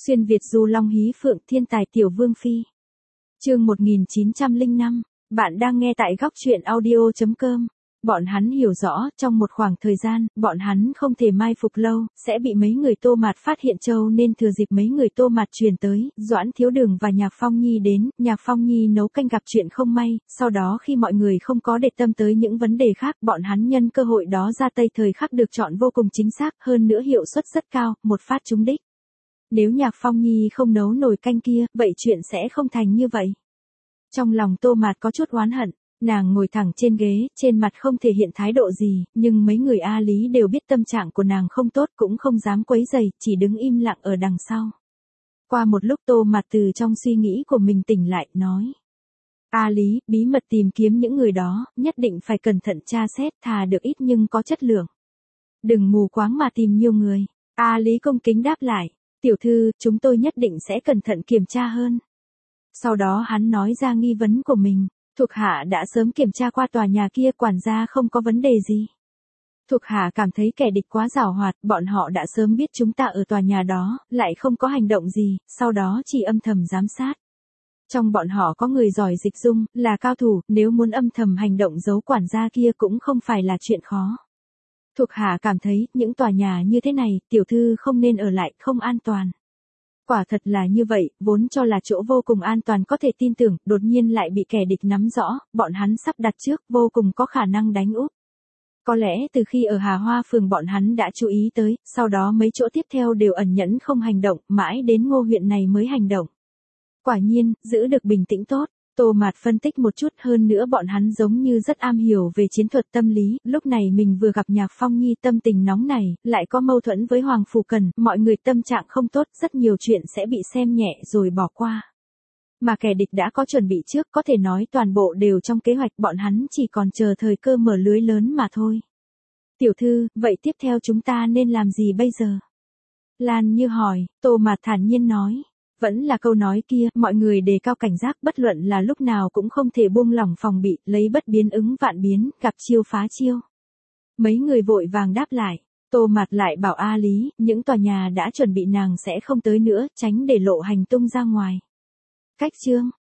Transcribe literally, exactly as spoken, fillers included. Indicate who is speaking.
Speaker 1: Xuyên Việt du long hí phượng thiên tài tiểu vương phi. Chương một nghìn chín trăm lẻ năm, bạn đang nghe tại góc truyện audio chấm com. Bọn hắn hiểu rõ, trong một khoảng thời gian, bọn hắn không thể mai phục lâu, sẽ bị mấy người Tô Mạt phát hiện châu nên thừa dịp mấy người Tô Mạt truyền tới, Doãn Thiếu Đường và Nhạc Phong Nhi đến, Nhạc Phong Nhi nấu canh gặp chuyện không may, sau đó khi mọi người không có để tâm tới những vấn đề khác, bọn hắn nhân cơ hội đó ra tay thời khắc được chọn vô cùng chính xác, hơn nữa hiệu suất rất cao, một phát trúng đích. Nếu Nhạc Phong Nhi không nấu nồi canh kia, vậy chuyện sẽ không thành như vậy. Trong lòng Tô Mạt có chút oán hận. Nàng ngồi thẳng trên ghế, trên mặt không thể hiện thái độ gì, nhưng mấy người A Lý đều biết tâm trạng của nàng không tốt cũng không dám quấy rầy, chỉ đứng im lặng ở đằng sau. Qua một lúc Tô Mạt từ trong suy nghĩ của mình tỉnh lại, nói. A Lý, bí mật tìm kiếm những người đó, nhất định phải cẩn thận tra xét, thà được ít nhưng có chất lượng. Đừng mù quáng mà tìm nhiều người. A Lý cung kính đáp lại. Tiểu thư, chúng tôi nhất định sẽ cẩn thận kiểm tra hơn. Sau đó hắn nói ra nghi vấn của mình. Thuộc hạ đã sớm kiểm tra qua tòa nhà kia, quản gia không có vấn đề gì. Thuộc hạ cảm thấy kẻ địch quá giàu hoạt, bọn họ đã sớm biết chúng ta ở tòa nhà đó, lại không có hành động gì, sau đó chỉ âm thầm giám sát. Trong bọn họ có người giỏi dịch dung, là cao thủ, nếu muốn âm thầm hành động giấu quản gia kia cũng không phải là chuyện khó. Thuộc hạ cảm thấy, những tòa nhà như thế này, tiểu thư không nên ở lại, không an toàn. Quả thật là như vậy, vốn cho là chỗ vô cùng an toàn có thể tin tưởng, đột nhiên lại bị kẻ địch nắm rõ, bọn hắn sắp đặt trước, vô cùng có khả năng đánh úp. Có lẽ từ khi ở Hà Hoa phường bọn hắn đã chú ý tới, sau đó mấy chỗ tiếp theo đều ẩn nhẫn không hành động, mãi đến Ngô huyện này mới hành động. Quả nhiên, giữ được bình tĩnh tốt. Tô Mạt phân tích một chút, hơn nữa bọn hắn giống như rất am hiểu về chiến thuật tâm lý, lúc này mình vừa gặp Nhạc Phong Nhi tâm tình nóng này, lại có mâu thuẫn với Hoàng Phủ Cần, mọi người tâm trạng không tốt, rất nhiều chuyện sẽ bị xem nhẹ rồi bỏ qua. Mà kẻ địch đã có chuẩn bị trước, có thể nói toàn bộ đều trong kế hoạch, bọn hắn chỉ còn chờ thời cơ mở lưới lớn mà thôi. Tiểu thư, vậy tiếp theo chúng ta nên làm gì bây giờ? Lan Như hỏi, Tô Mạt thản nhiên nói. Vẫn là câu nói kia, mọi người đề cao cảnh giác, bất luận là lúc nào cũng không thể buông lỏng phòng bị, lấy bất biến ứng vạn biến, gặp chiêu phá chiêu. Mấy người vội vàng đáp lại, Tô Mạt lại bảo A Lý, những tòa nhà đã chuẩn bị nàng sẽ không tới nữa, tránh để lộ hành tung ra ngoài. Cách chương,